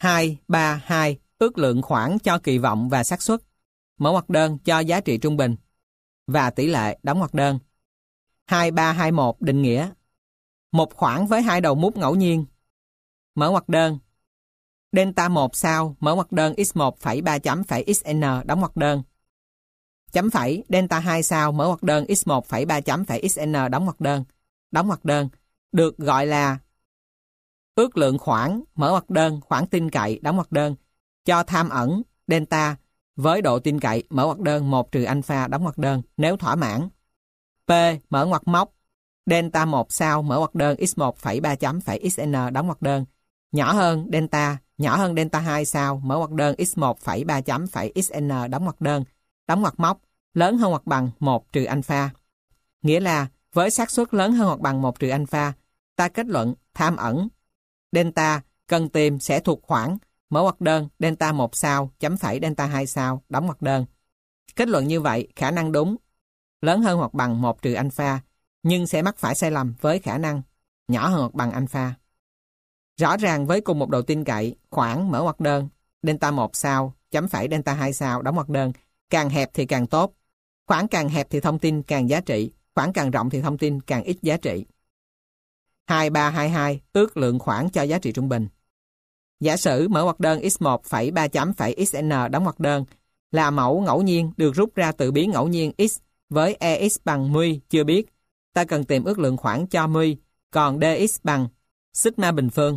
2, 3, 2 ước lượng khoảng cho kỳ vọng và xác suất. Mở ngoặc đơn cho giá trị trung bình và tỷ lệ đóng ngoặc đơn. 2, 3, 2, 1 định nghĩa. Một khoảng với hai đầu mút ngẫu nhiên. Mở ngoặc đơn. Delta 1 sao, mở ngoặc đơn x1 phẩy 3 chấm phẩy xn đóng ngoặc đơn. Chấm phẩy delta 2 sao, mở ngoặc đơn x1 phẩy 3 chấm phẩy xn đóng ngoặc đơn. Đóng ngoặc đơn được gọi là ước lượng khoảng, mở ngoặc đơn, khoảng tin cậy, đóng ngoặc đơn, cho tham ẩn delta với độ tin cậy, mở ngoặc đơn 1 trừ alpha, đóng ngoặc đơn, nếu thỏa mãn. P, mở ngoặc móc, delta 1 sao, mở ngoặc đơn x1 phẩy 3 chấm phẩy xn đóng ngoặc đơn, nhỏ hơn delta 2 sao, mở ngoặc đơn x1 phẩy 3 chấm phẩy xn đóng ngoặc móc, lớn hơn hoặc bằng 1 trừ alpha. Nghĩa là với xác suất lớn hơn hoặc bằng 1 trừ alpha, ta kết luận tham ẩn delta cần tìm sẽ thuộc khoảng, mở ngoặc đơn delta 1 sao, chấm phẩy delta 2 sao, đóng ngoặc đơn. Kết luận như vậy, khả năng đúng lớn hơn hoặc bằng 1 trừ alpha, nhưng sẽ mắc phải sai lầm với khả năng nhỏ hơn hoặc bằng alpha. Rõ ràng với cùng một độ tin cậy, khoảng mở ngoặc đơn delta 1 sao, chấm phẩy delta 2 sao, đóng ngoặc đơn, càng hẹp thì càng tốt. Khoảng càng hẹp thì thông tin càng giá trị, khoảng càng rộng thì thông tin càng ít giá trị. 2, 3, 2, 2 ước lượng khoảng cho giá trị trung bình. Giả sử mở ngoặc đơn x1 phẩy 3 chấm phẩy xn đóng ngoặc đơn là mẫu ngẫu nhiên được rút ra từ biến ngẫu nhiên x với ex bằng μ chưa biết. Ta cần tìm ước lượng khoảng cho μ, còn dx bằng sigma bình phương.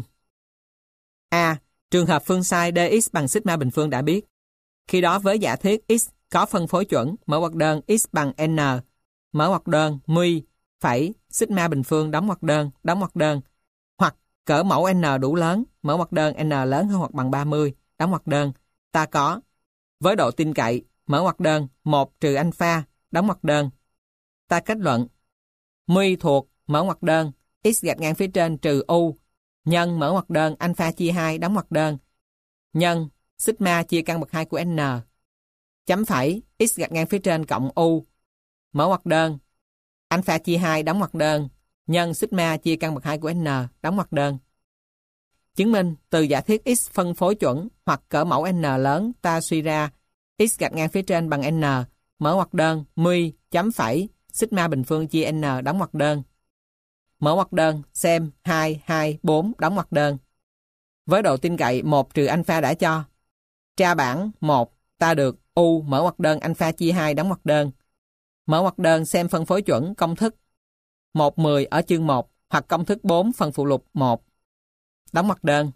A. Trường hợp phương sai dx bằng sigma bình phương đã biết. Khi đó với giả thiết x có phân phối chuẩn, mở ngoặc đơn x bằng n, mở ngoặc đơn μ phẩy sigma bình phương đóng ngoặc đơn, hoặc cỡ mẫu n đủ lớn, mở ngoặc đơn n lớn hơn hoặc bằng 30, đóng ngoặc đơn, ta có với độ tin cậy, mở ngoặc đơn 1 trừ alpha, đóng ngoặc đơn, ta kết luận μ thuộc mở ngoặc đơn x gạch ngang phía trên trừ u nhân mở ngoặc đơn alpha chia 2 đóng ngoặc đơn nhân sigma chia căn bậc 2 của n chấm phẩy x gạch ngang phía trên cộng u mở ngoặc đơn alpha chia 2 đóng ngoặc đơn nhân sigma chia căn bậc 2 của n đóng ngoặc đơn. Chứng minh từ giả thiết x phân phối chuẩn hoặc cỡ mẫu n lớn, ta suy ra x gạch ngang phía trên bằng n, mở ngoặc đơn μ chấm phẩy sigma bình phương chia n đóng ngoặc đơn. Mở ngoặc đơn xem 2, 2, 4 đóng ngoặc đơn. Với độ tin cậy 1 trừ alpha đã cho. Tra bảng 1, ta được u mở ngoặc đơn alpha chia 2 đóng ngoặc đơn. Mở ngoặc đơn xem phân phối chuẩn công thức 1,10 ở chương 1 hoặc công thức 4 phần phụ lục 1. Đóng ngoặc đơn.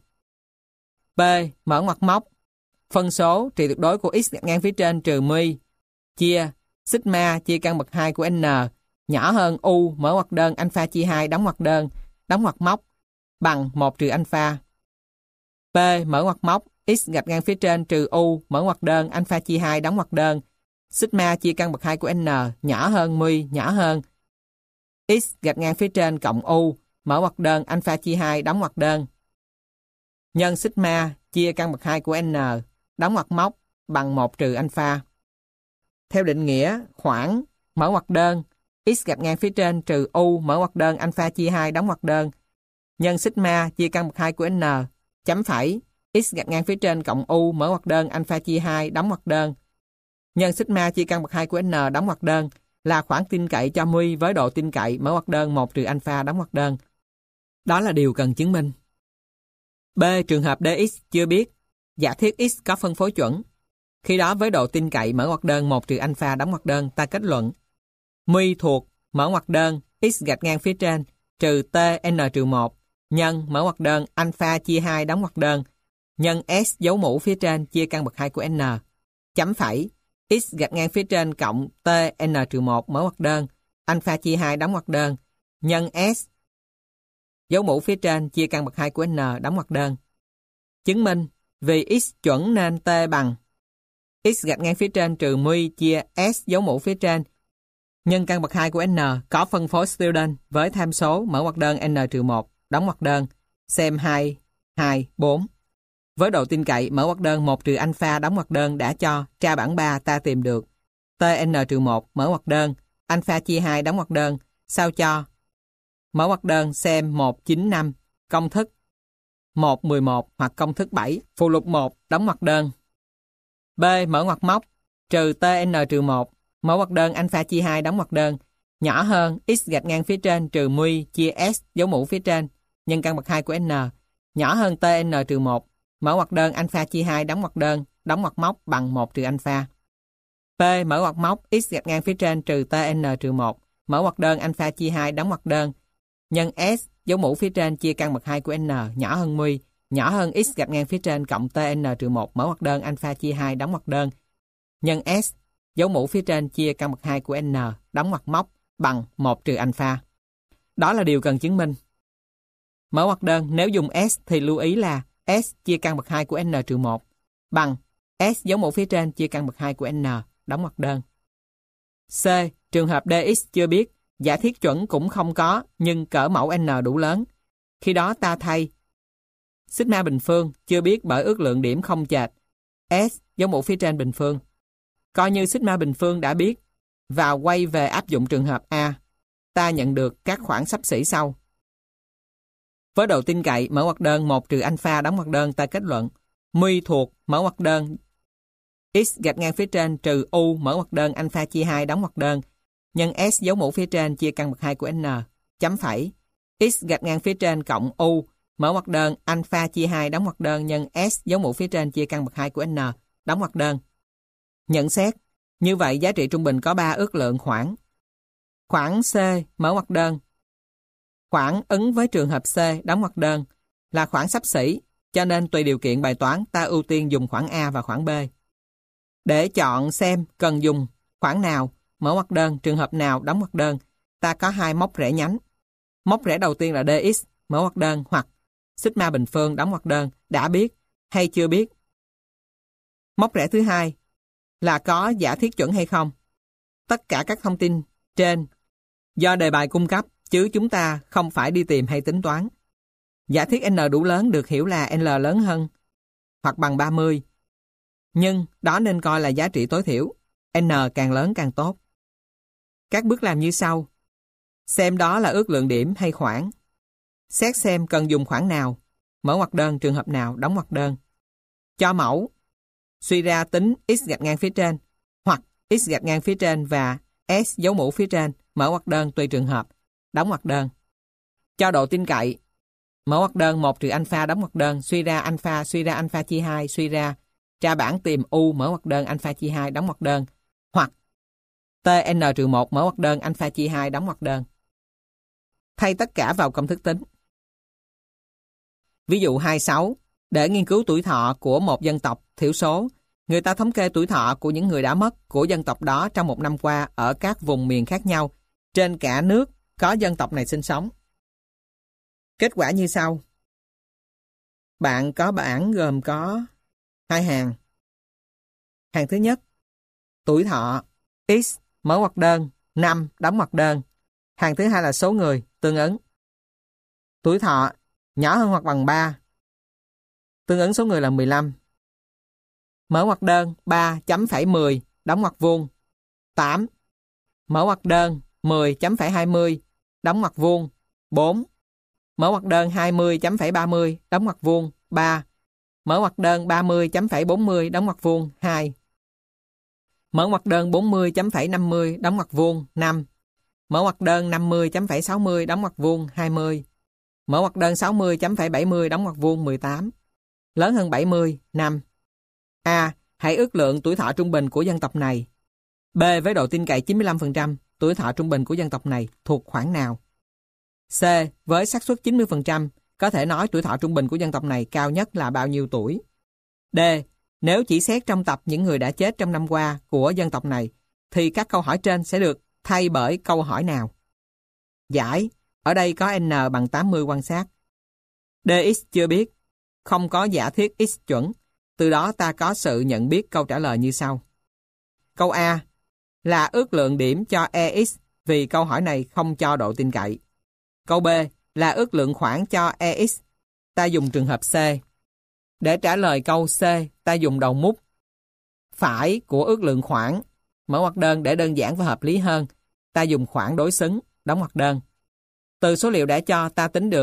B. Mở ngoặc móc. Phân số trị tuyệt đối của x gạch ngang phía trên trừ μ chia sigma chia căn bậc 2 của n nhỏ hơn u mở ngoặc đơn alpha chia 2 đóng ngoặc móc bằng 1 trừ alpha. P. Mở ngoặc móc x gạch ngang phía trên trừ u mở ngoặc đơn alpha chia 2 đóng ngoặc đơn sigma chia căn bậc 2 của n nhỏ hơn μ nhỏ hơn x gạch ngang phía trên cộng u mở ngoặc đơn alpha chia 2 đóng ngoặc đơn nhân sigma chia căn bậc 2 của n đóng ngoặc móc bằng 1 trừ alpha. Theo định nghĩa khoảng mở ngoặc đơn x gạch ngang phía trên trừ u mở ngoặc đơn alpha chia 2 đóng ngoặc đơn nhân sigma chia căn bậc 2 của n chấm phẩy x gạch ngang phía trên cộng u mở ngoặc đơn alpha chia 2 đóng ngoặc đơn nhân sigma chia căn bậc 2 của n đóng ngoặc đơn là khoảng tin cậy cho μ với độ tin cậy mở ngoặc đơn 1 trừ alpha đóng ngoặc đơn. Đó là điều cần chứng minh. B. Trường hợp dx chưa biết. Giả thiết x có phân phối chuẩn. Khi đó với độ tin cậy mở ngoặc đơn 1 trừ alpha đóng ngoặc đơn, ta kết luận μ thuộc mở ngoặc đơn x gạch ngang phía trên trừ tn-1 nhân mở ngoặc đơn alpha chia 2 đóng ngoặc đơn nhân s dấu mũ phía trên chia căn bậc 2 của n chấm phẩy x gạch ngang phía trên cộng tn-1 mở ngoặc đơn alpha chia 2 đóng ngoặc đơn nhân s dấu mũ phía trên chia căn bậc 2 của n đóng ngoặc đơn. Chứng minh vì x chuẩn nên t bằng x gạch ngang phía trên trừ μ chia s dấu mũ phía trên nhân căn bậc 2 của n có phân phối student với tham số mở ngoặc đơn n-1 đóng ngoặc đơn xem 2, 2, 4. Với độ tin cậy mở ngoặc đơn 1 trừ alpha đóng ngoặc đơn đã cho, tra bảng 3 ta tìm được tn-1 mở ngoặc đơn alpha chia 2 đóng ngoặc đơn sao cho mở ngoặc đơn xem 195 công thức 1,11 hoặc công thức 7, phụ lục 1, đóng ngoặc đơn. B. Mở ngoặc móc, trừ TN-1, mở ngoặc đơn alpha chia 2 đóng ngoặc đơn, nhỏ hơn x gạch ngang phía trên trừ μ chia s dấu mũ phía trên, nhân căn bậc 2 của n, nhỏ hơn TN-1, mở ngoặc đơn alpha chia 2 đóng ngoặc móc bằng 1 trừ alpha. P. Mở ngoặc móc x gạch ngang phía trên trừ TN-1, mở ngoặc đơn alpha chia 2 đóng ngoặc đơn, nhân s dấu mũ phía trên chia căn bậc 2 của n, nhỏ hơn μ, nhỏ hơn x gạch ngang phía trên cộng TN-1, mở ngoặc đơn alpha chia 2 đóng ngoặc đơn, nhân s dấu mũ phía trên chia căn bậc 2 của n, đóng ngoặc móc bằng 1 trừ alpha. Đó là điều cần chứng minh. Mở ngoặc đơn, nếu dùng s thì lưu ý là s chia căn bậc 2 của n-1 bằng s dấu mũ phía trên chia căn bậc 2 của n, đóng ngoặc đơn. C. Trường hợp dx chưa biết, giả thiết chuẩn cũng không có, nhưng cỡ mẫu n đủ lớn. Khi đó ta thay sigma bình phương chưa biết bởi ước lượng điểm không chệch, s dấu mũ phía trên bình phương. Coi như sigma bình phương đã biết và quay về áp dụng trường hợp A, ta nhận được các khoảng xấp xỉ sau. Với độ tin cậy mở ngoặc đơn 1 trừ alpha đóng ngoặc đơn, ta kết luận μ thuộc mở ngoặc đơn x gạch ngang phía trên trừ u mở ngoặc đơn alpha chia 2 đóng ngoặc đơn, nhân s dấu mũ phía trên chia căn bậc 2 của n, chấm phẩy, x gạch ngang phía trên cộng u mở ngoặc đơn alpha chia 2 đóng ngoặc đơn, nhân s dấu mũ phía trên chia căn bậc 2 của n, đóng ngoặc đơn. Nhận xét, như vậy giá trị trung bình có 3 ước lượng khoảng. Khoảng C mở ngoặc đơn, khoảng ứng với trường hợp C đóng ngoặc đơn là khoảng xấp xỉ, cho nên tùy điều kiện bài toán ta ưu tiên dùng khoảng A và khoảng B. Để chọn xem cần dùng khoảng nào, mở ngoặc đơn, trường hợp nào đóng ngoặc đơn, ta có 2 mốc rẽ nhánh. Mốc rẽ đầu tiên là dx mở ngoặc đơn hoặc sigma bình phương đóng ngoặc đơn đã biết hay chưa biết. Mốc rẽ thứ hai là có giả thiết chuẩn hay không. Tất cả các thông tin trên do đề bài cung cấp, chứ chúng ta không phải đi tìm hay tính toán. Giả thiết n đủ lớn được hiểu là n lớn hơn hoặc bằng 30. Nhưng đó nên coi là giá trị tối thiểu. N càng lớn càng tốt. Các bước làm như sau. Xem đó là ước lượng điểm hay khoảng. Xét xem cần dùng khoảng nào, mở ngoặc đơn, trường hợp nào, đóng ngoặc đơn. Cho mẫu, suy ra tính x gạch ngang phía trên, hoặc x gạch ngang phía trên và s dấu mũ phía trên, mở ngoặc đơn tùy trường hợp, đóng ngoặc đơn. Cho độ tin cậy, mở ngoặc đơn 1 trừ alpha đóng ngoặc đơn, suy ra alpha chia 2, suy ra tra bảng tìm u mở ngoặc đơn alpha chia 2 đóng ngoặc đơn, hoặc TN-1 mở ngoặc đơn alpha chia 2 đóng ngoặc đơn. Thay tất cả vào công thức tính. Ví dụ 26, để nghiên cứu tuổi thọ của một dân tộc thiểu số, người ta thống kê tuổi thọ của những người đã mất của dân tộc đó trong một năm qua ở các vùng miền khác nhau trên cả nước có dân tộc này sinh sống. Kết quả như sau. Bạn có bảng gồm có 2 hàng. Hàng thứ nhất, tuổi thọ x mở ngoặc đơn 5 đóng ngoặc đơn. Hàng thứ hai là số người tương ứng. Tuổi thọ nhỏ hơn hoặc bằng 3, tương ứng số người là 15. Mở ngoặc đơn 3.10 đóng ngoặc vuông 8. Mở ngoặc đơn 10.20 đóng ngoặc vuông 4. Mở ngoặc đơn 20.30 đóng ngoặc vuông 3. Mở ngoặc đơn 30.40 đóng ngoặc vuông 2. Mở ngoặc đơn 40.50 đóng ngoặc vuông 5. Mở ngoặc đơn 50.60 đóng ngoặc vuông 20. Mở ngoặc đơn 60.70 đóng ngoặc vuông 18. Lớn hơn 70, 5. A. Hãy ước lượng tuổi thọ trung bình của dân tộc này. B. Với độ tin cậy 95%, tuổi thọ trung bình của dân tộc này thuộc khoảng nào? C. Với xác suất 90%, có thể nói tuổi thọ trung bình của dân tộc này cao nhất là bao nhiêu tuổi? D. Nếu chỉ xét trong tập những người đã chết trong năm qua của dân tộc này, thì các câu hỏi trên sẽ được thay bởi câu hỏi nào? Giải. Ở đây có n bằng 80 quan sát. Dx chưa biết, không có giả thiết x chuẩn. Từ đó ta có sự nhận biết câu trả lời như sau. Câu A là ước lượng điểm cho EX vì câu hỏi này không cho độ tin cậy. Câu B là ước lượng khoảng cho EX. Ta dùng trường hợp C. Để trả lời câu C, ta dùng đầu mút phải của ước lượng khoảng. Mở ngoặc đơn để đơn giản và hợp lý hơn, ta dùng khoảng đối xứng, đóng ngoặc đơn. Từ số liệu đã cho ta tính được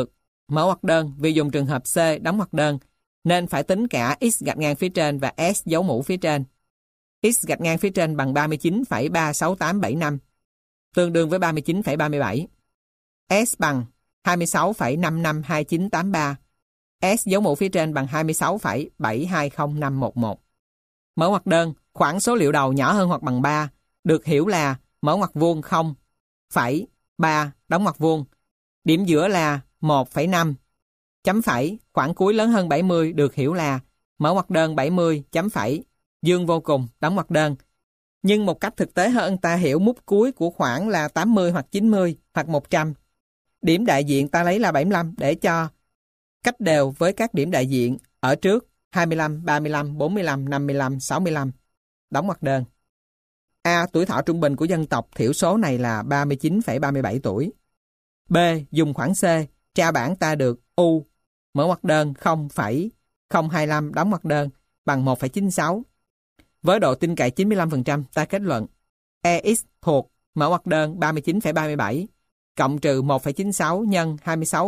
Mở ngoặc đơn, vì dùng trường hợp C đóng ngoặc đơn, nên phải tính cả x gạch ngang phía trên và s dấu mũ phía trên. X gạch ngang phía trên bằng 39,36875, tương đương với 39,37. S bằng 26,552983. S dấu mũ phía trên bằng 26,720511. Mở ngoặc đơn, khoảng số liệu đầu nhỏ hơn hoặc bằng 3, được hiểu là mở ngoặc vuông 0,3 đóng ngoặc vuông. Điểm giữa là 1,5. Chấm phẩy, khoảng cuối lớn hơn 70 được hiểu là mở ngoặc đơn 70, chấm phẩy, dương vô cùng, đóng ngoặc đơn. Nhưng một cách thực tế hơn, ta hiểu mút cuối của khoảng là 80 hoặc 90 hoặc 100. Điểm đại diện ta lấy là 75 để cho cách đều với các điểm đại diện ở trước 25, 35, 45, 55, 65. Đóng ngoặc đơn. A. Tuổi thọ trung bình của dân tộc thiểu số này là 39,37 tuổi. B. Dùng khoảng C, tra bảng ta được U, mở ngoặc đơn 0,025 đóng ngoặc đơn bằng 1,96. Với độ tin cậy 95%, ta kết luận EX thuộc mở ngoặc đơn 39,37 cộng trừ 1,96 nhân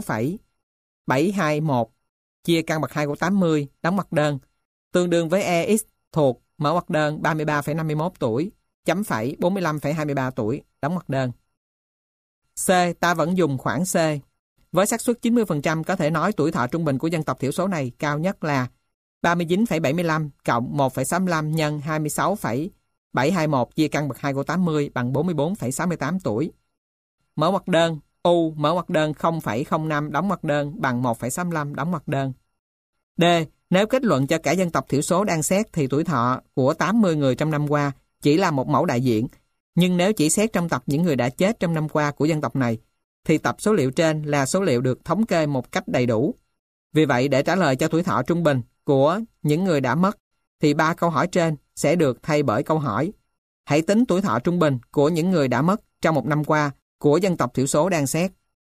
26,721 chia căn bậc 2 của 80 đóng ngoặc đơn tương đương với EX thuộc mở ngoặc đơn 33,51 tuổi chấm phẩy 45,23 tuổi đóng ngoặc đơn. C. Ta vẫn dùng khoảng C. Với xác suất 90% có thể nói tuổi thọ trung bình của dân tộc thiểu số này cao nhất là 39,75 cộng 1,65 nhân 26,721 chia căn bậc 2 của 80 bằng 44,68 tuổi. Mở ngoặc đơn U, mở ngoặc đơn 0,05 đóng ngoặc đơn bằng 1,65 đóng ngoặc đơn. D. Nếu kết luận cho cả dân tộc thiểu số đang xét thì tuổi thọ của 80 người trong năm qua chỉ là một mẫu đại diện. Nhưng nếu chỉ xét trong tập những người đã chết trong năm qua của dân tộc này, thì tập số liệu trên là số liệu được thống kê một cách đầy đủ. Vì vậy, để trả lời cho tuổi thọ trung bình của những người đã mất, thì 3 câu hỏi trên sẽ được thay bởi câu hỏi: hãy tính tuổi thọ trung bình của những người đã mất trong một năm qua của dân tộc thiểu số đang xét.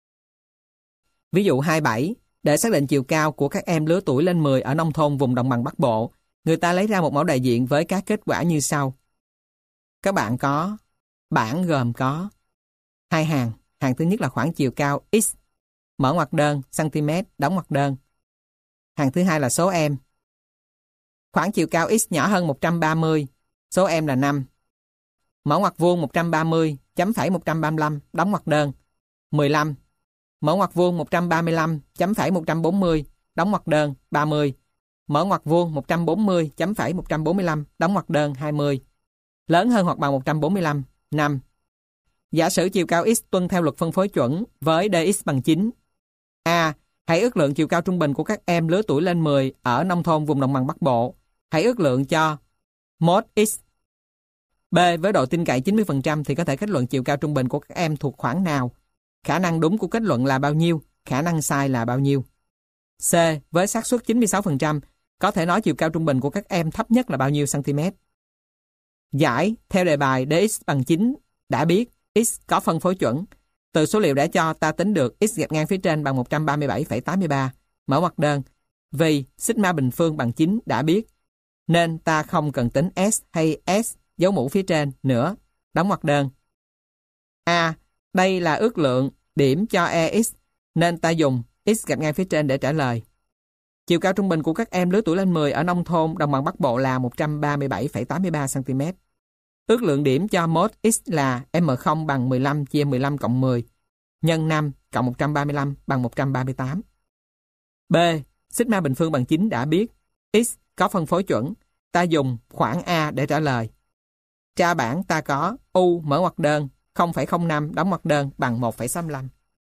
Ví dụ 27, để xác định chiều cao của các em lứa tuổi lên 10 ở nông thôn vùng đồng bằng Bắc Bộ, người ta lấy ra một mẫu đại diện với các kết quả như sau. Các bạn có bảng gồm có hai hàng. Hàng thứ nhất là khoảng chiều cao X, mở ngoặc đơn, cm, đóng ngoặc đơn. Hàng thứ hai là số em. Khoảng chiều cao X nhỏ hơn 130, số em là 5. Mở ngoặc vuông 130, chấm phẩy 135, đóng ngoặc đơn. 15. Mở ngoặc vuông 135, chấm phẩy 140, đóng ngoặc đơn. 30. Mở ngoặc vuông 140, chấm phẩy 145, đóng ngoặc đơn. 20. Lớn hơn hoặc bằng 145, 5. Giả sử chiều cao X tuân theo luật phân phối chuẩn với dx bằng 9. A. Hãy ước lượng chiều cao trung bình của các em lứa tuổi lên 10 ở nông thôn vùng đồng bằng Bắc Bộ. Hãy ước lượng cho mod X. B. Với độ tin cậy 90% thì có thể kết luận chiều cao trung bình của các em thuộc khoảng nào. Khả năng đúng của kết luận là bao nhiêu, khả năng sai là bao nhiêu. C. Với xác suất 96%, có thể nói chiều cao trung bình của các em thấp nhất là bao nhiêu cm. Giải theo đề bài dx bằng 9 đã biết X có phân phối chuẩn. Từ số liệu đã cho ta tính được X gạch ngang phía trên bằng 137,83, mở ngoặc đơn. Vì sigma bình phương bằng 9 đã biết, nên ta không cần tính S hay S dấu mũ phía trên nữa, đóng ngoặc đơn. A. Đây là ước lượng điểm cho EX, nên ta dùng X gạch ngang phía trên để trả lời. Chiều cao trung bình của các em lứa tuổi lên 10 ở nông thôn đồng bằng Bắc Bộ là 137,83 cm. Ước lượng điểm cho mod X là M0 bằng 15 chia 15 cộng 10 nhân 5 cộng 135 bằng 138. B. Sigma bình phương bằng 9 đã biết X có phân phối chuẩn. Ta dùng khoảng A để trả lời. Tra bảng ta có U mở ngoặc đơn 0,05 đóng ngoặc đơn bằng 1,65.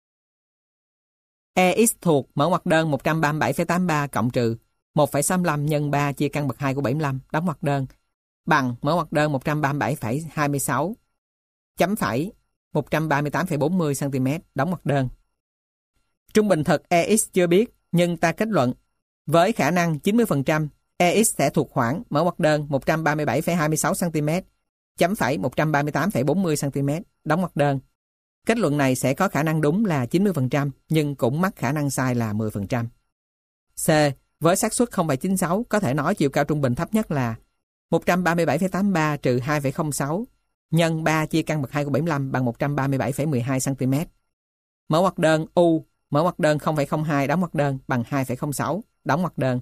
EX thuộc mở ngoặc đơn 137,83 cộng trừ 1,65 nhân 3 chia căn bậc 2 của 75 đóng ngoặc đơn bằng mở ngoặc đơn 137,26 chấm phẩy 138,40 cm đóng ngoặc đơn. Trung bình thật EX chưa biết, nhưng ta kết luận với khả năng 90% EX sẽ thuộc khoảng mở ngoặc đơn 137,26 cm chấm phẩy 138,40 cm đóng ngoặc đơn. Kết luận này sẽ có khả năng đúng là 90%, nhưng cũng mắc khả năng sai là 10%. C. Với xác suất 0,96 có thể nói chiều cao trung bình thấp nhất là 137,83 trừ 2,06 nhân 3 chia căn bậc 2 của 75 bằng 137,12 cm. Mở ngoặc đơn U, mở ngoặc đơn 0,02 đóng ngoặc đơn bằng 2,06 đóng ngoặc đơn.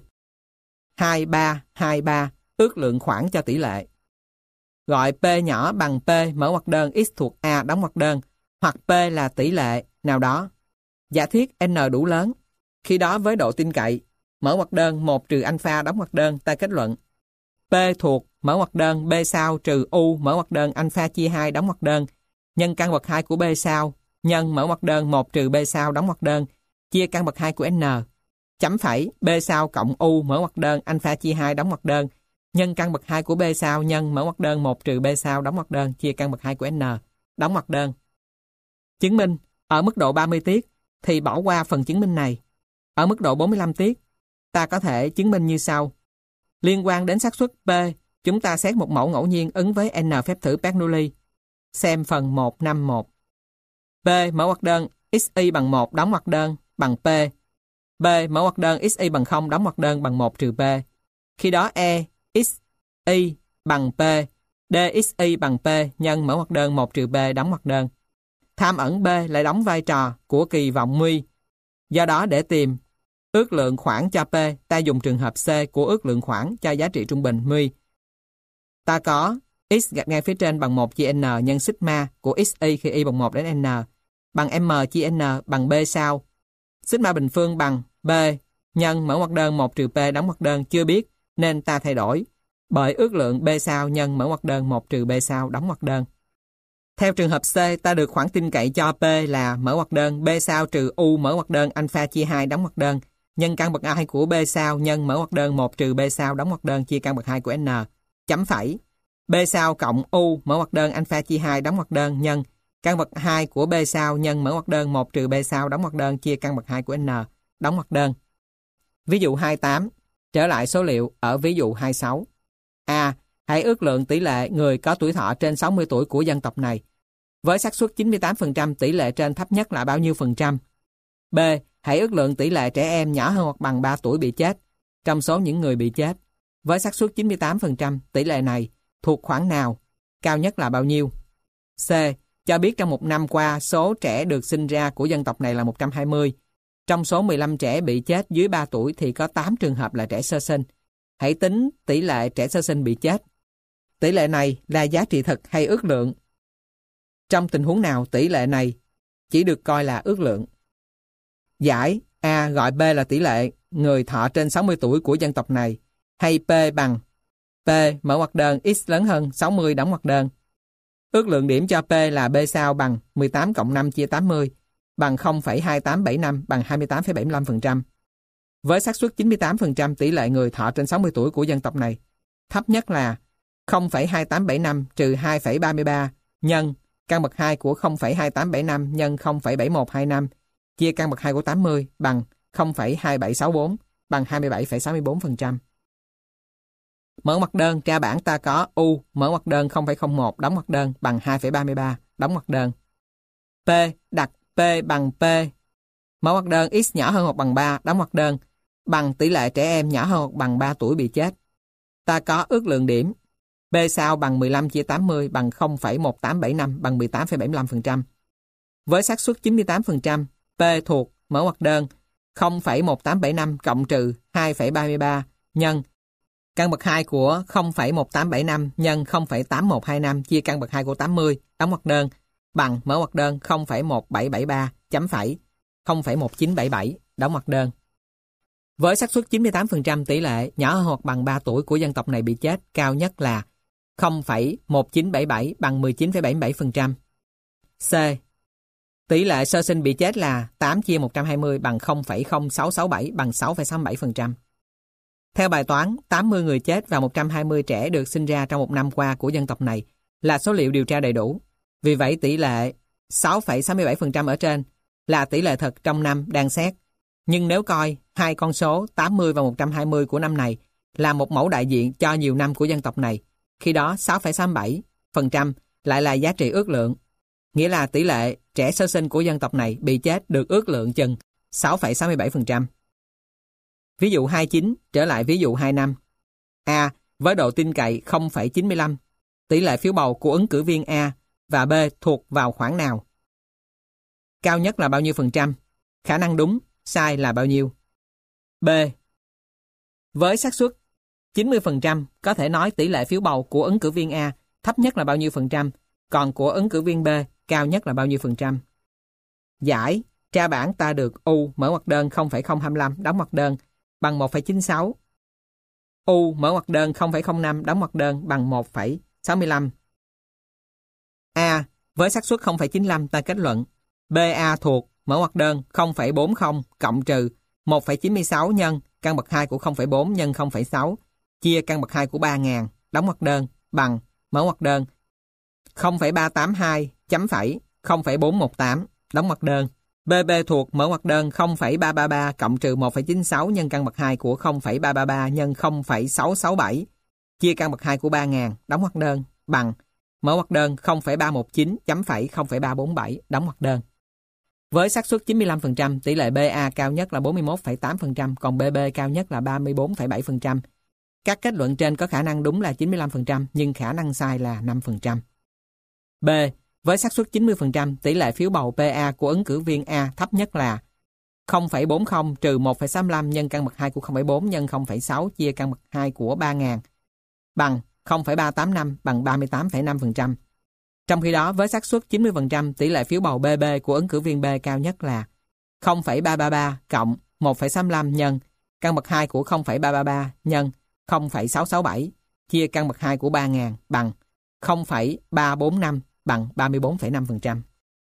2323 ước lượng khoảng cho tỷ lệ. Gọi P nhỏ bằng P mở ngoặc đơn x thuộc A đóng ngoặc đơn, hoặc P là tỷ lệ nào đó. Giả thiết N đủ lớn. Khi đó với độ tin cậy, mở ngoặc đơn 1 trừ alpha đóng ngoặc đơn, ta kết luận P thuộc mở ngoặc đơn B sao trừ U mở ngoặc đơn alpha chia 2 đóng ngoặc đơn nhân căn bậc 2 của B sao nhân mở ngoặc đơn 1 trừ B sao đóng ngoặc đơn chia căn bậc 2 của N chấm phẩy B sao cộng U mở ngoặc đơn alpha chia 2 đóng ngoặc đơn nhân căn bậc 2 của B sao nhân mở ngoặc đơn 1 trừ B sao đóng ngoặc đơn chia căn bậc 2 của N đóng ngoặc đơn. Chứng minh ở mức độ 30 tiết thì bỏ qua phần chứng minh này. Ở mức độ 45 tiết, ta có thể chứng minh như sau. Liên quan đến xác suất P, chúng ta xét một mẫu ngẫu nhiên ứng với N phép thử Bernoulli. Xem phần 151. P mở ngoặc đơn xy bằng 1 đóng ngoặc đơn bằng P. B mở ngoặc đơn xy bằng 0 đóng ngoặc đơn bằng 1 trừ P. Khi đó E xy bằng P, dxy bằng P nhân mở ngoặc đơn 1 trừ P đóng ngoặc đơn. Tham ẩn B lại đóng vai trò của kỳ vọng μ. Do đó để tìm ước lượng khoảng cho P, ta dùng trường hợp C của ước lượng khoảng cho giá trị trung bình μ. Ta có x gạch ngang phía trên bằng 1 chia n nhân sigma của xy khi y bằng 1 đến n bằng m chia n bằng B sao. Sigma bình phương bằng B nhân mở ngoặc đơn 1 trừ P đóng ngoặc đơn chưa biết nên ta thay đổi bởi ước lượng B sao nhân mở ngoặc đơn 1 trừ B sao đóng ngoặc đơn. Theo trường hợp C, ta được khoảng tin cậy cho P là mở ngoặc đơn B sao trừ U mở ngoặc đơn alpha chia 2 đóng ngoặc đơn nhân căn bậc 2 của B sao nhân mở ngoặc đơn 1 trừ B sao đóng ngoặc đơn chia căn bậc 2 của N chấm phẩy B sao cộng U mở ngoặc đơn alpha chia 2 đóng ngoặc đơn nhân căn bậc 2 của B sao nhân mở ngoặc đơn 1 trừ B sao đóng ngoặc đơn chia căn bậc 2 của N đóng ngoặc đơn. Ví dụ 28, trở lại số liệu ở ví dụ 26. A. Hãy ước lượng tỷ lệ người có tuổi thọ trên 60 tuổi của dân tộc này. Với xác suất 98% tỷ lệ trên thấp nhất là bao nhiêu phần trăm? B. Hãy ước lượng tỷ lệ trẻ em nhỏ hơn hoặc bằng 3 tuổi bị chết trong số những người bị chết. Với xác suất 98%, tỷ lệ này thuộc khoảng nào? Cao nhất là bao nhiêu? C. Cho biết trong một năm qua, số trẻ được sinh ra của dân tộc này là 120. Trong số 15 trẻ bị chết dưới 3 tuổi thì có 8 trường hợp là trẻ sơ sinh. Hãy tính tỷ lệ trẻ sơ sinh bị chết. Tỷ lệ này là giá trị thực hay ước lượng? Trong tình huống nào tỷ lệ này chỉ được coi là ước lượng? Giải A gọi B là tỷ lệ người thọ trên 60 tuổi của dân tộc này, hay P bằng P mở ngoặc đơn x lớn hơn 60 đóng ngoặc đơn. Ước lượng điểm cho P là B sao bằng 18 cộng 5 chia 80 bằng 0,2875 bằng 28,75%. Với xác suất 98% tỷ lệ người thọ trên 60 tuổi của dân tộc này, thấp nhất là 0,2875 trừ 2,33 nhân căn bậc 2 của 0,2875 nhân 0,7125 chia căn bậc 2 của 80 bằng 0,2764 bằng 27,64%. Mở ngoặc đơn tra bảng ta có U mở ngoặc đơn 0,01 đóng ngoặc đơn bằng 2,33 đóng ngoặc đơn. P đặt P bằng P mở ngoặc đơn x nhỏ hơn hoặc bằng 3 đóng ngoặc đơn bằng tỷ lệ trẻ em nhỏ hơn hoặc bằng 3 tuổi bị chết. Ta có ước lượng điểm B sao bằng 15 chia 80 bằng 0,1875 bằng 18,75%. Với xác suất 98%, P thuộc mở ngoặc đơn 0,1875 cộng trừ 2,33 nhân căn bậc 2 của 0,1875 nhân 0,8125 chia căn bậc 2 của 80 đóng ngoặc đơn bằng mở ngoặc đơn 0,1773 chấm phẩy 0,1977 đóng ngoặc đơn. Với xác suất 98% tỷ lệ nhỏ hơn hoặc bằng 3 tuổi của dân tộc này bị chết cao nhất là 0,1977 bằng 19,77%. C. Tỷ lệ sơ sinh bị chết là 8 chia 120 bằng 0,0667 bằng 6,67%. Theo bài toán, 80 người chết và 120 trẻ được sinh ra trong một năm qua của dân tộc này là số liệu điều tra đầy đủ. Vì vậy tỷ lệ 6,67% ở trên là tỷ lệ thật trong năm đang xét. Nhưng nếu coi hai con số 80 và 120 của năm này là một mẫu đại diện cho nhiều năm của dân tộc này, khi đó 6,67% lại là giá trị ước lượng. Nghĩa là tỷ lệ trẻ sơ sinh của dân tộc này bị chết được ước lượng chừng 6,67%. Ví dụ 29 trở lại ví dụ 25. A. Với độ tin cậy 0,95, tỷ lệ phiếu bầu của ứng cử viên A và B thuộc vào khoảng nào? Cao nhất là bao nhiêu phần trăm? khả năng đúng, sai là bao nhiêu? B. Với xác suất 90%, có thể nói tỷ lệ phiếu bầu của ứng cử viên A thấp nhất là bao nhiêu phần trăm, còn của ứng cử viên B cao nhất là bao nhiêu phần trăm? Giải, tra bảng ta được U mở ngoặc đơn 0,025 đóng ngoặc đơn bằng 1,96. U mở ngoặc đơn 0,05 đóng ngoặc đơn bằng 1,65. A. Với xác suất 0,95 ta kết luận BA thuộc mở ngoặc đơn 0,40 cộng trừ 1,96 nhân căn bậc 2 của 0,4 nhân 0,6 chia căn bậc 2 của 3.000 đóng ngoặc đơn bằng mở ngoặc đơn 0,382 chấm phẩy 0,418 đóng ngoặc đơn. BB thuộc mở ngoặc đơn 0,333 cộng trừ 1,96 nhân căn bậc 2 của 0,333 nhân 0,667 chia căn bậc 2 của 3.000 đóng ngoặc đơn bằng mở ngoặc đơn 0,319 chấm phẩy 0,347 đóng ngoặc đơn. Với xác suất 95%, tỷ lệ BA cao nhất là 41,8%, còn BB cao nhất là 34,7%. Các kết luận trên có khả năng đúng là 95%, nhưng khả năng sai là 5%. B. Với xác suất 90%, tỷ lệ phiếu bầu PA của ứng cử viên A thấp nhất là 0,40 trừ 1,65 nhân căn bậc 2 của 0,4 nhân 0,6 chia căn bậc 2 của 3.000 bằng 0,385 bằng 38,5%. Trong khi đó, với xác suất 90%, tỷ lệ phiếu bầu BB của ứng cử viên B cao nhất là 0,333 cộng 1,65 nhân căn bậc 2 của 0,333 nhân 0,667 chia căn bậc 2 của 3.000 bằng 0,345 bằng 34,5%.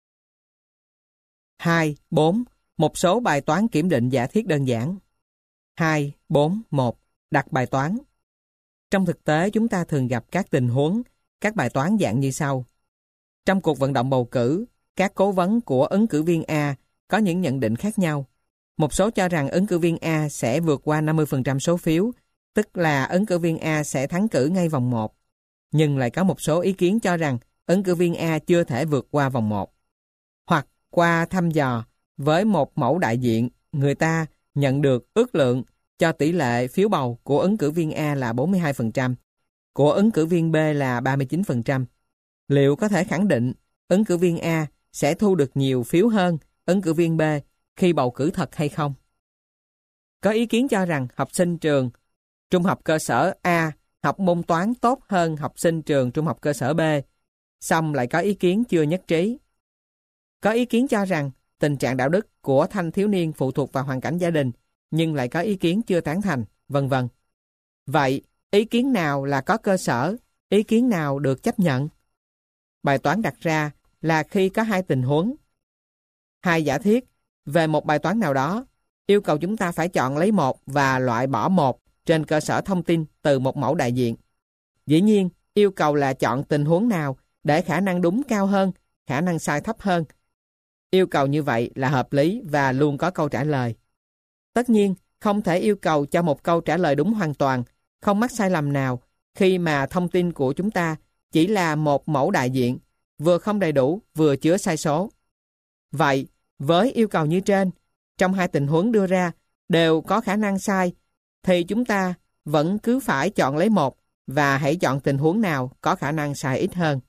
2. 4. Một số bài toán kiểm định giả thiết đơn giản. 2. 4. 1. Đặt bài toán. Trong thực tế, chúng ta thường gặp các tình huống, các bài toán dạng như sau. Trong cuộc vận động bầu cử, các cố vấn của ứng cử viên A có những nhận định khác nhau. Một số cho rằng ứng cử viên A sẽ vượt qua 50% số phiếu, tức là ứng cử viên A sẽ thắng cử ngay vòng 1. Nhưng lại có một số ý kiến cho rằng ứng cử viên A chưa thể vượt qua vòng 1. Hoặc qua thăm dò, với một mẫu đại diện, người ta nhận được ước lượng cho tỷ lệ phiếu bầu của ứng cử viên A là 42%, của ứng cử viên B là 39%. Liệu có thể khẳng định ứng cử viên A sẽ thu được nhiều phiếu hơn ứng cử viên B khi bầu cử thật hay không? Có ý kiến cho rằng học sinh trường trung học cơ sở A học môn toán tốt hơn học sinh trường trung học cơ sở B, song lại có ý kiến chưa nhất trí. Có ý kiến cho rằng tình trạng đạo đức của thanh thiếu niên phụ thuộc vào hoàn cảnh gia đình, nhưng lại có ý kiến chưa tán thành, vân vân. Vậy, ý kiến nào là có cơ sở, ý kiến nào được chấp nhận? Bài toán đặt ra là khi có hai tình huống, hai giả thiết về một bài toán nào đó, yêu cầu chúng ta phải chọn lấy một và loại bỏ một trên cơ sở thông tin từ một mẫu đại diện. Dĩ nhiên, yêu cầu là chọn tình huống nào để khả năng đúng cao hơn, khả năng sai thấp hơn. Yêu cầu như vậy là hợp lý và luôn có câu trả lời. Tất nhiên, không thể yêu cầu cho một câu trả lời đúng hoàn toàn, không mắc sai lầm nào khi mà thông tin của chúng ta chỉ là một mẫu đại diện, vừa không đầy đủ, vừa chứa sai số. Vậy, với yêu cầu như trên, trong hai tình huống đưa ra đều có khả năng sai, thì chúng ta vẫn cứ phải chọn lấy một và hãy chọn tình huống nào có khả năng sai ít hơn.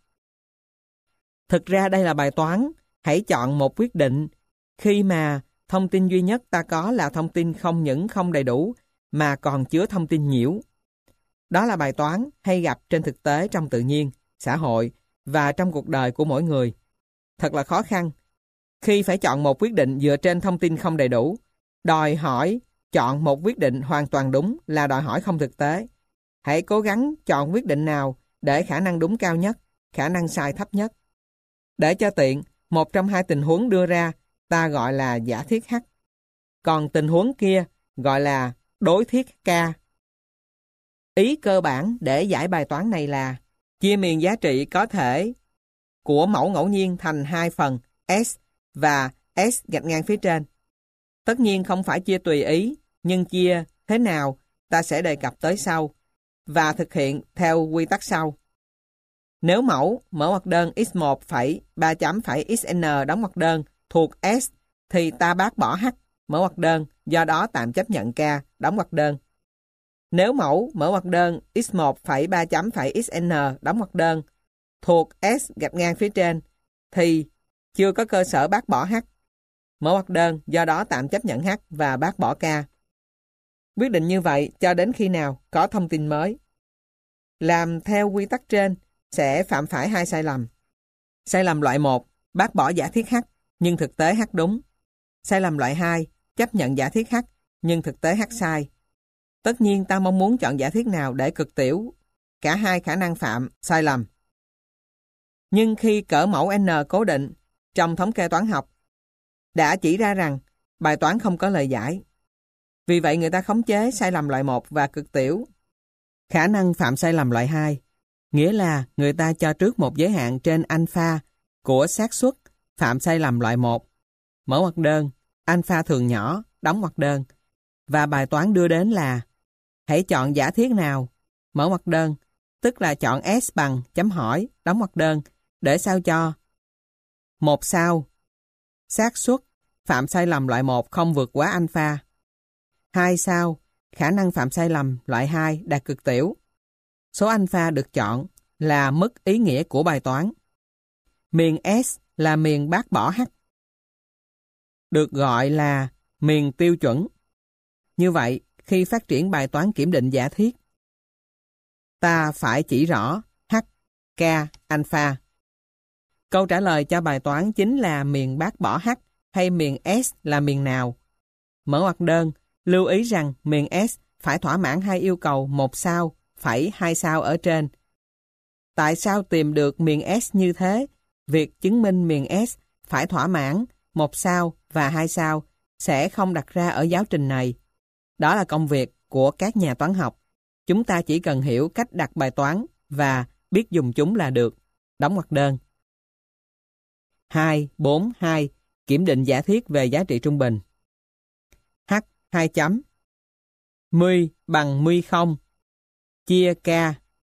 Thực ra đây là bài toán, hãy chọn một quyết định khi mà thông tin duy nhất ta có là thông tin không những không đầy đủ mà còn chứa thông tin nhiễu. Đó là bài toán hay gặp trên thực tế trong tự nhiên, xã hội và trong cuộc đời của mỗi người. Thật là khó khăn khi phải chọn một quyết định dựa trên thông tin không đầy đủ. Đòi hỏi chọn một quyết định hoàn toàn đúng là đòi hỏi không thực tế. Hãy cố gắng chọn quyết định nào để khả năng đúng cao nhất, khả năng sai thấp nhất. Để cho tiện, một trong hai tình huống đưa ra ta gọi là giả thiết H, còn tình huống kia gọi là đối thiết K. Ý cơ bản để giải bài toán này là chia miền giá trị có thể của mẫu ngẫu nhiên thành hai phần S và S gạch ngang phía trên. Tất nhiên không phải chia tùy ý, nhưng chia thế nào ta sẽ đề cập tới sau và thực hiện theo quy tắc sau. Nếu mẫu mở ngoặc đơn x1 phẩy 3 chấm phẩy xn đóng ngoặc đơn thuộc S thì ta bác bỏ H mở ngoặc đơn, do đó tạm chấp nhận K đóng ngoặc đơn. Nếu mẫu mở ngoặc đơn x1 phẩy 3 chấm phẩy xn đóng ngoặc đơn thuộc S gạch ngang phía trên thì chưa có cơ sở bác bỏ H. mở ngoặc đơn, do đó tạm chấp nhận H và bác bỏ K. Quyết định như vậy cho đến khi nào có thông tin mới. Làm theo quy tắc trên sẽ phạm phải hai sai lầm. Sai lầm loại 1, bác bỏ giả thiết H, nhưng thực tế H đúng. Sai lầm loại 2, chấp nhận giả thiết H, nhưng thực tế H sai. Tất nhiên ta mong muốn chọn giả thiết nào để cực tiểu cả hai khả năng phạm sai lầm. Nhưng khi cỡ mẫu N cố định trong thống kê toán học đã chỉ ra rằng bài toán không có lời giải. Vì vậy người ta khống chế sai lầm loại 1 và cực tiểu khả năng phạm sai lầm loại 2, nghĩa là người ta cho trước một giới hạn trên alpha của xác suất phạm sai lầm loại 1, mở ngoặc đơn, alpha thường nhỏ, đóng ngoặc đơn, và bài toán đưa đến là hãy chọn giả thiết nào, mở ngoặc đơn, tức là chọn S bằng chấm hỏi, đóng ngoặc đơn, để sao cho một sao xác suất phạm sai lầm loại 1 không vượt quá alpha, 2 sao khả năng phạm sai lầm loại 2 đạt cực tiểu. Số alpha được chọn là mức ý nghĩa của bài toán. Miền S là miền bác bỏ H, được gọi là miền tiêu chuẩn. Như vậy, khi phát triển bài toán kiểm định giả thiết, ta phải chỉ rõ H, K, alpha. Câu trả lời cho bài toán chính là miền bác bỏ H hay miền S là miền nào. Mở ngoặc đơn, lưu ý rằng miền S phải thỏa mãn hai yêu cầu 1 sao, phẩy 2 sao ở trên. Tại sao tìm được miền S như thế? Việc chứng minh miền S phải thỏa mãn 1 sao và 2 sao sẽ không đặt ra ở giáo trình này. Đó là công việc của các nhà toán học. Chúng ta chỉ cần hiểu cách đặt bài toán và biết dùng chúng là được. Đóng ngoặc đơn. 2.4.2 Kiểm định giả thiết về giá trị trung bình. H 2 chấm mươi bằng mươi không chia K.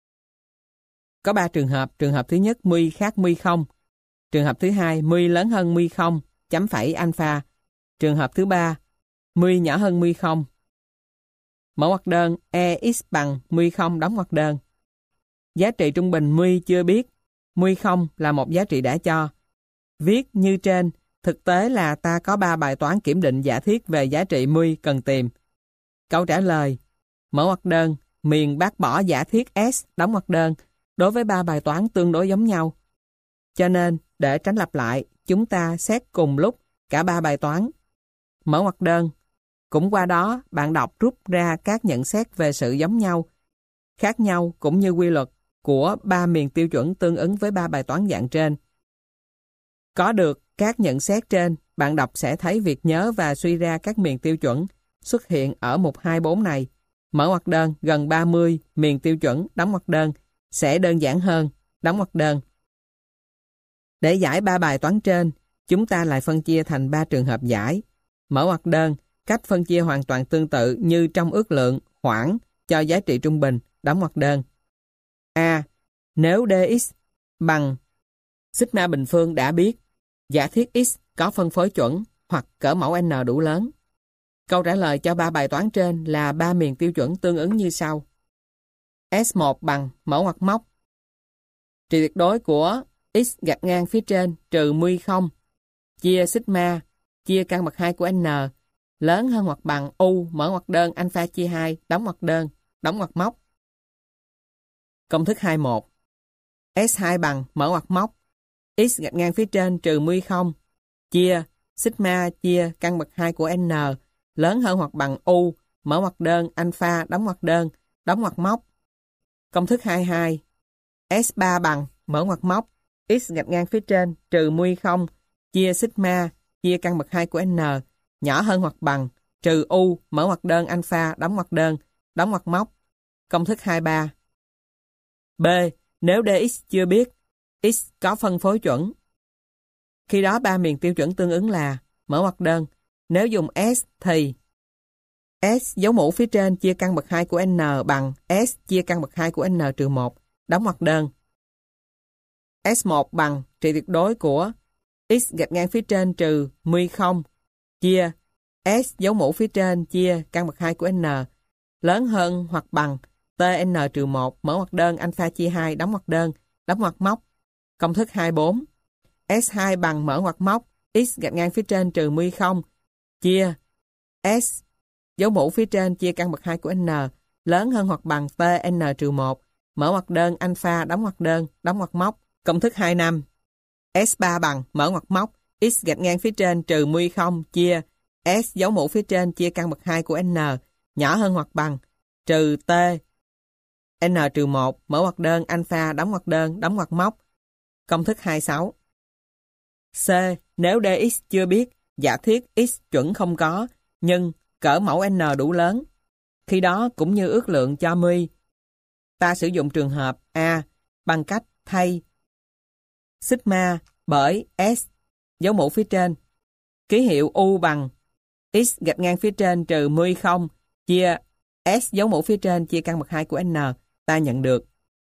Có 3 trường hợp. Trường hợp thứ nhất, mươi khác mươi không. Trường hợp thứ hai, mươi lớn hơn mươi không, chấm phẩy alpha. Trường hợp thứ ba, mươi nhỏ hơn mươi không. Mở ngoặc đơn, EX bằng mươi không, đóng ngoặc đơn. Giá trị trung bình mươi chưa biết, mươi không là một giá trị đã cho. Viết như trên, thực tế là ta có 3 bài toán kiểm định giả thiết về giá trị mươi cần tìm. Câu trả lời, mở ngoặc đơn, miền bác bỏ giả thiết S, đóng ngoặc đơn, đối với 3 bài toán tương đối giống nhau. Cho nên, để tránh lặp lại, chúng ta xét cùng lúc cả 3 bài toán. Mở ngoặc đơn. Cũng qua đó, bạn đọc rút ra các nhận xét về sự giống nhau, khác nhau cũng như quy luật của 3 miền tiêu chuẩn tương ứng với 3 bài toán dạng trên. Có được các nhận xét trên, bạn đọc sẽ thấy việc nhớ và suy ra các miền tiêu chuẩn xuất hiện ở mục 24 này. Mở ngoặc đơn, gần 30 miền tiêu chuẩn, đóng ngoặc đơn, sẽ đơn giản hơn, đóng ngoặc đơn. Để giải 3 bài toán trên, chúng ta lại phân chia thành 3 trường hợp giải. Mở ngoặc đơn, cách phân chia hoàn toàn tương tự như trong ước lượng khoảng cho giá trị trung bình, đóng ngoặc đơn. A. Nếu dx bằng sigma bình phương đã biết, giả thiết x có phân phối chuẩn hoặc cỡ mẫu n đủ lớn. Câu trả lời cho 3 bài toán trên là 3 miền tiêu chuẩn tương ứng như sau. S1 bằng mở ngoặc móc trị tuyệt đối của x gạch ngang phía trên trừ mươi không chia sigma chia căn bậc 2 của n lớn hơn hoặc bằng u mở ngoặc đơn alpha chia 2 đóng ngoặc đơn, đóng ngoặc móc. Công thức 21. S2 bằng mở ngoặc móc x gạch ngang phía trên trừ mươi không chia sigma chia căn bậc 2 của n lớn hơn hoặc bằng u mở ngoặc đơn alpha đóng ngoặc móc. Công thức 22. S3 bằng mở ngoặc móc x gạch ngang phía trên trừ mươi không chia sigma chia căn bậc 2 của n nhỏ hơn hoặc bằng trừ u mở ngoặc đơn alpha đóng ngoặc móc. Công thức 23. B. Nếu dx chưa biết, x có phân phối chuẩn. Khi đó 3 miền tiêu chuẩn tương ứng là mở ngoặc đơn, nếu dùng S thì S dấu mũ phía trên chia căn bậc 2 của n bằng S chia căn bậc 2 của n trừ 1, đóng ngoặc đơn. S1 bằng trị tuyệt đối của x gạch ngang phía trên trừ mươi không chia S dấu mũ phía trên chia căn bậc 2 của n lớn hơn hoặc bằng Tn trừ 1 mở ngoặc đơn alpha chia 2 đóng ngoặc đơn, đóng ngoặc móc. Công thức 24. S2 bằng mở ngoặc móc x gạch ngang phía trên trừ m không chia s dấu mũ phía trên chia căn bậc 2 của n lớn hơn hoặc bằng tn trừ 1, mở ngoặc đơn alpha đóng ngoặc đơn, đóng ngoặc móc, công thức 25. S3 bằng mở ngoặc móc x gạch ngang phía trên trừ m không chia s dấu mũ phía trên chia căn bậc 2 của n nhỏ hơn hoặc bằng trừ t n trừ 1, mở ngoặc đơn alpha đóng ngoặc đơn, đóng ngoặc móc, công thức 26. C. Nếu dx chưa biết, giả thiết x chuẩn không có, nhưng cỡ mẫu n đủ lớn. Khi đó cũng như ước lượng cho mi, ta sử dụng trường hợp A bằng cách thay sigma bởi S dấu mũ phía trên. Ký hiệu U bằng x gạch ngang phía trên trừ m không chia S dấu mũ phía trên chia căn bậc 2 của n, ta nhận được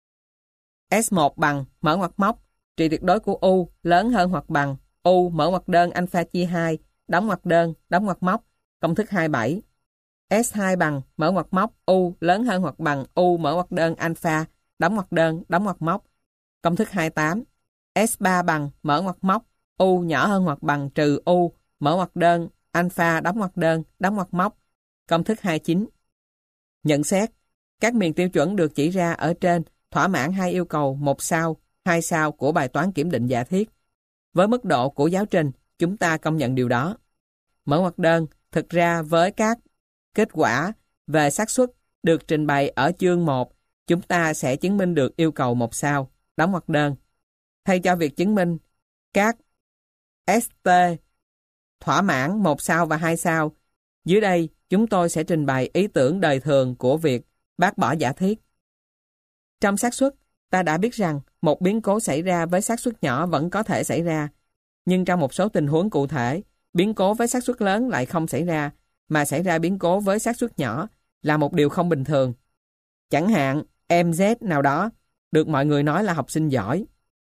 S1 bằng mở ngoặc móc trị tuyệt đối của U lớn hơn hoặc bằng U mở ngoặc đơn alpha chia 2 đóng ngoặc đơn, đóng ngoặc móc, công thức 27. S2 bằng mở ngoặc móc U lớn hơn hoặc bằng U mở ngoặc đơn alpha đóng ngoặc đơn, đóng ngoặc móc, công thức 28. S3 bằng mở ngoặc móc U nhỏ hơn hoặc bằng trừ U mở ngoặc đơn alpha đóng ngoặc đơn, đóng ngoặc móc, công thức 29. Nhận xét, các miền tiêu chuẩn được chỉ ra ở trên thỏa mãn hai yêu cầu 1 sao, 2 sao của bài toán kiểm định giả thiết. Với mức độ của giáo trình, chúng ta công nhận điều đó. Mở ngoặc đơn, thực ra với các kết quả về xác suất được trình bày ở chương 1, chúng ta sẽ chứng minh được yêu cầu 1 sao, đóng ngoặc đơn. Thay cho việc chứng minh các ST thỏa mãn 1 sao và 2 sao, dưới đây chúng tôi sẽ trình bày ý tưởng đời thường của việc bác bỏ giả thiết. Trong xác suất, ta đã biết rằng một biến cố xảy ra với xác suất nhỏ vẫn có thể xảy ra, nhưng trong một số tình huống cụ thể, biến cố với xác suất lớn lại không xảy ra, mà xảy ra biến cố với xác suất nhỏ là một điều không bình thường. Chẳng hạn, em Z nào đó được mọi người nói là học sinh giỏi.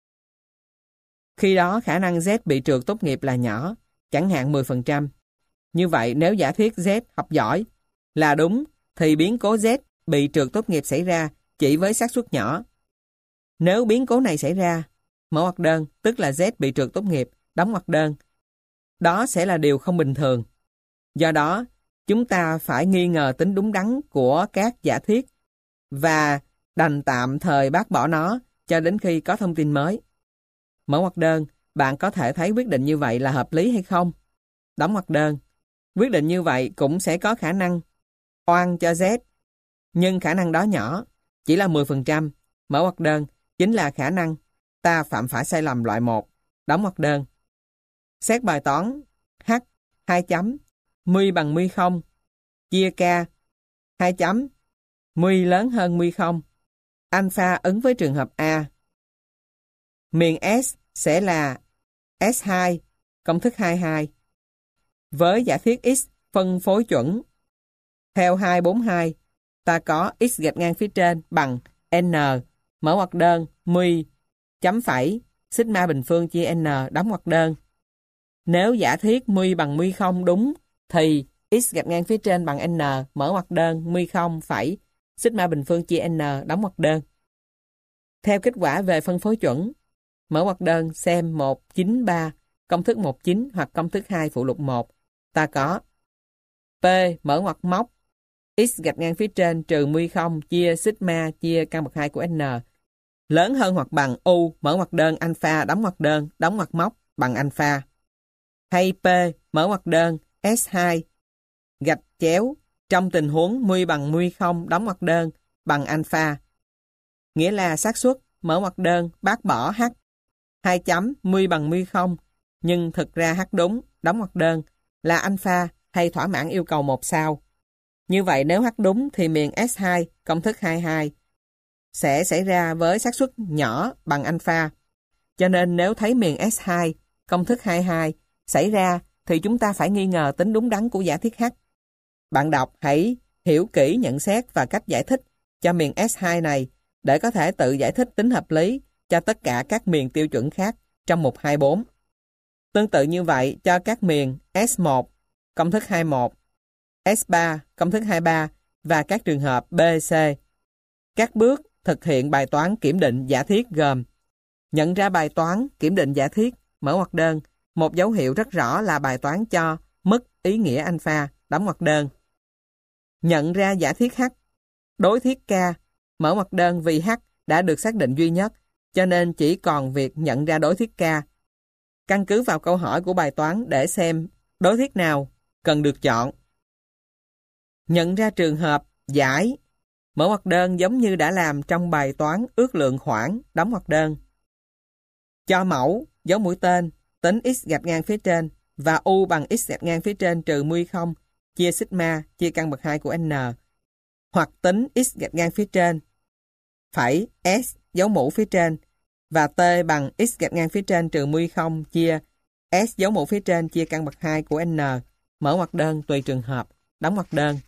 Khi đó khả năng Z bị trượt tốt nghiệp là nhỏ, chẳng hạn 10%. Như vậy nếu giả thiết Z học giỏi là đúng, thì biến cố Z bị trượt tốt nghiệp xảy ra chỉ với xác suất nhỏ. Nếu biến cố này xảy ra, mở ngoặc đơn, tức là Z bị trượt tốt nghiệp, đóng ngoặc đơn, đó sẽ là điều không bình thường. Do đó, chúng ta phải nghi ngờ tính đúng đắn của các giả thiết và đành tạm thời bác bỏ nó cho đến khi có thông tin mới. Mở ngoặc đơn, bạn có thể thấy quyết định như vậy là hợp lý hay không? Đóng ngoặc đơn, quyết định như vậy cũng sẽ có khả năng oan cho Z, nhưng khả năng đó nhỏ, chỉ là 10%. Mở ngoặc đơn, chính là khả năng ta phạm phải sai lầm loại 1, đóng ngoặc đơn. Xét bài toán H 2 chấm my bằng my không chia K 2 chấm my lớn hơn my không. Alpha ứng với trường hợp A. Miền S sẽ là S2, công thức 22. Với giả thiết X phân phối chuẩn theo 242, ta có X gạch ngang phía trên bằng N, mở ngoặc đơn, my, chấm phẩy, sigma bình phương chia N, đóng ngoặc đơn. Nếu giả thiết my bằng my không đúng, thì X gạch ngang phía trên bằng N, mở ngoặc đơn, my không phẩy, sigma bình phương chia N, đóng ngoặc đơn. Theo kết quả về phân phối chuẩn, mở ngoặc đơn xem 193, công thức 19 hoặc công thức 2 phụ lục 1, ta có P mở ngoặc móc X gạch ngang phía trên trừ my không chia sigma chia căn bậc 2 của N lớn hơn hoặc bằng U mở ngoặc đơn alpha đóng ngoặc móc bằng alpha. Hay P mở ngoặc đơn S2 gạch chéo trong tình huống my bằng my không đóng ngoặc đơn bằng alpha. Nghĩa là xác suất mở ngoặc đơn bác bỏ H 2 chấm my bằng my không, nhưng thực ra H đúng đóng ngoặc đơn là alpha hay thỏa mãn yêu cầu 1 sao. Như vậy nếu H đúng thì miền S2 công thức 22 sẽ xảy ra với xác suất nhỏ bằng alpha. Cho nên nếu thấy miền S2 công thức 22 xảy ra thì chúng ta phải nghi ngờ tính đúng đắn của giả thiết H. Bạn đọc hãy hiểu kỹ nhận xét và cách giải thích cho miền S2 này để có thể tự giải thích tính hợp lý cho tất cả các miền tiêu chuẩn khác trong mục 24. Tương tự như vậy cho các miền S1 công thức 21, S3 công thức 23 và các trường hợp B, C. Các bước thực hiện bài toán kiểm định giả thiết gồm nhận ra bài toán kiểm định giả thiết, mở ngoặc đơn, một dấu hiệu rất rõ là bài toán cho mất ý nghĩa alpha, đóng ngoặc đơn. Nhận ra giả thiết H. Đối thiết K, mở ngoặc đơn vì H đã được xác định duy nhất, cho nên chỉ còn việc nhận ra đối thiết K. Căn cứ vào câu hỏi của bài toán để xem đối thiết nào cần được chọn. Nhận ra trường hợp giải, mở ngoặc đơn giống như đã làm trong bài toán ước lượng khoảng, đóng ngoặc đơn. Cho mẫu, dấu mũi tên, tính x gạch ngang phía trên và u bằng x gạch ngang phía trên trừ mu 0 chia sigma chia căn bậc 2 của n. Hoặc tính x gạch ngang phía trên, phẩy s dấu mũ phía trên và t bằng x gạch ngang phía trên trừ mu 0 chia s dấu mũ phía trên chia căn bậc 2 của n. Mở ngoặc đơn tùy trường hợp, đóng ngoặc đơn.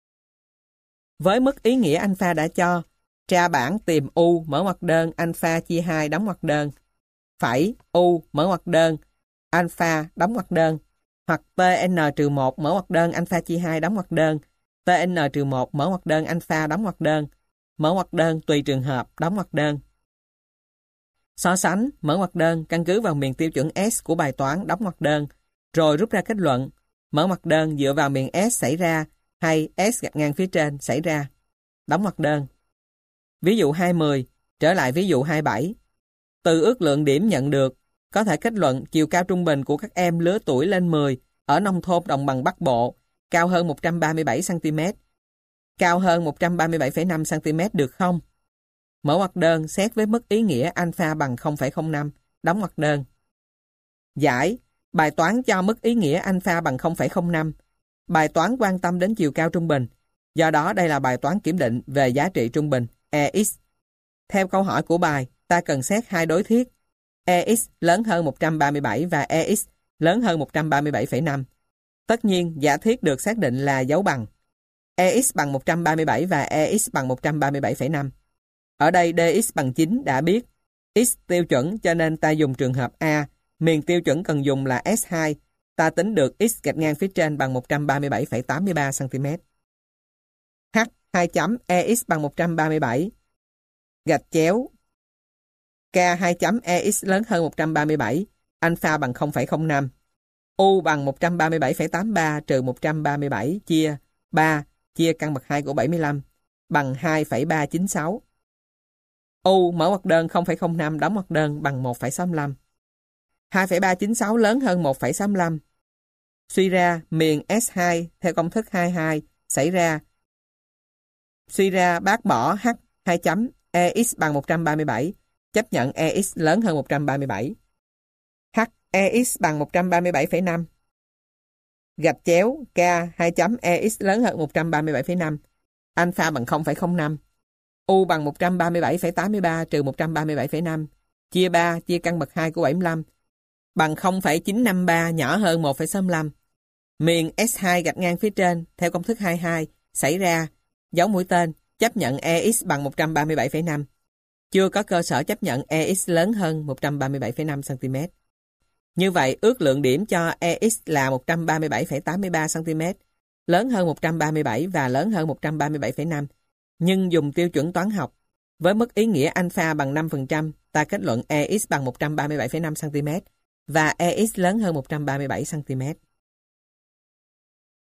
Với mức ý nghĩa alpha đã cho, tra bảng tìm u mở ngoặc đơn alpha chia 2 đóng ngoặc đơn, phẩy u mở ngoặc đơn alpha đóng ngoặc đơn, hoặc tn-1 mở ngoặc đơn alpha chia 2 đóng ngoặc đơn, tn-1 mở ngoặc đơn alpha đóng ngoặc đơn, mở ngoặc đơn tùy trường hợp, đóng ngoặc đơn. So sánh, mở ngoặc đơn căn cứ vào miền tiêu chuẩn S của bài toán đóng ngoặc đơn, rồi rút ra kết luận, mở ngoặc đơn dựa vào miền S xảy ra hay S gạch ngang phía trên xảy ra, đóng ngoặc đơn. Ví dụ 20, trở lại ví dụ 27. Từ ước lượng điểm nhận được, có thể kết luận chiều cao trung bình của các em lứa tuổi lên 10 ở nông thôn đồng bằng Bắc Bộ cao hơn 137cm, cao hơn 137,5cm được không? Mở ngoặc đơn xét với mức ý nghĩa alpha bằng 0,05, đóng ngoặc đơn. Giải, bài toán cho mức ý nghĩa alpha bằng 0,05. Bài toán quan tâm đến chiều cao trung bình, do đó đây là bài toán kiểm định về giá trị trung bình, EX. Theo câu hỏi của bài, ta cần xét hai đối thiết, EX lớn hơn 137 và EX lớn hơn 137,5. Tất nhiên, giả thiết được xác định là dấu bằng. EX bằng 137 và EX bằng 137,5. Ở đây DX bằng 9 đã biết. X tiêu chuẩn cho nên ta dùng trường hợp A, miền tiêu chuẩn cần dùng là S2, ta tính được x gạch ngang phía trên bằng 137,83cm. H 2 chấm EX bằng 137, gạch chéo K 2 chấm EX lớn hơn 137, alpha bằng 0,05. U bằng 137,83 trừ 137 chia 3 chia căn bậc 2 của 75 bằng 2,396. U mở ngoặc đơn 0,05 đóng ngoặc đơn bằng 1,65. 2,396 lớn hơn 1,65. Suy ra miền S2 theo công thức 22 xảy ra. Suy ra bác bỏ H 2 chấm EX bằng 137, chấp nhận EX lớn hơn 137. H EX bằng 137,5. Gạch chéo K 2 chấm EX lớn hơn 137,5. Alpha bằng 0,05. U bằng 137,83 trừ 137,5 chia 3 chia căn bậc 2 của 75 bằng 0,953 nhỏ hơn 1,65. Miền S2 gạch ngang phía trên theo công thức 22 xảy ra, dấu mũi tên, chấp nhận EX bằng 137,5. Chưa có cơ sở chấp nhận EX lớn hơn 137,5cm. Như vậy, ước lượng điểm cho EX là 137,83cm, lớn hơn 137 và lớn hơn 137,5. Nhưng dùng tiêu chuẩn toán học, với mức ý nghĩa alpha bằng 5%, ta kết luận EX bằng 137,5cm và EX lớn hơn 137cm.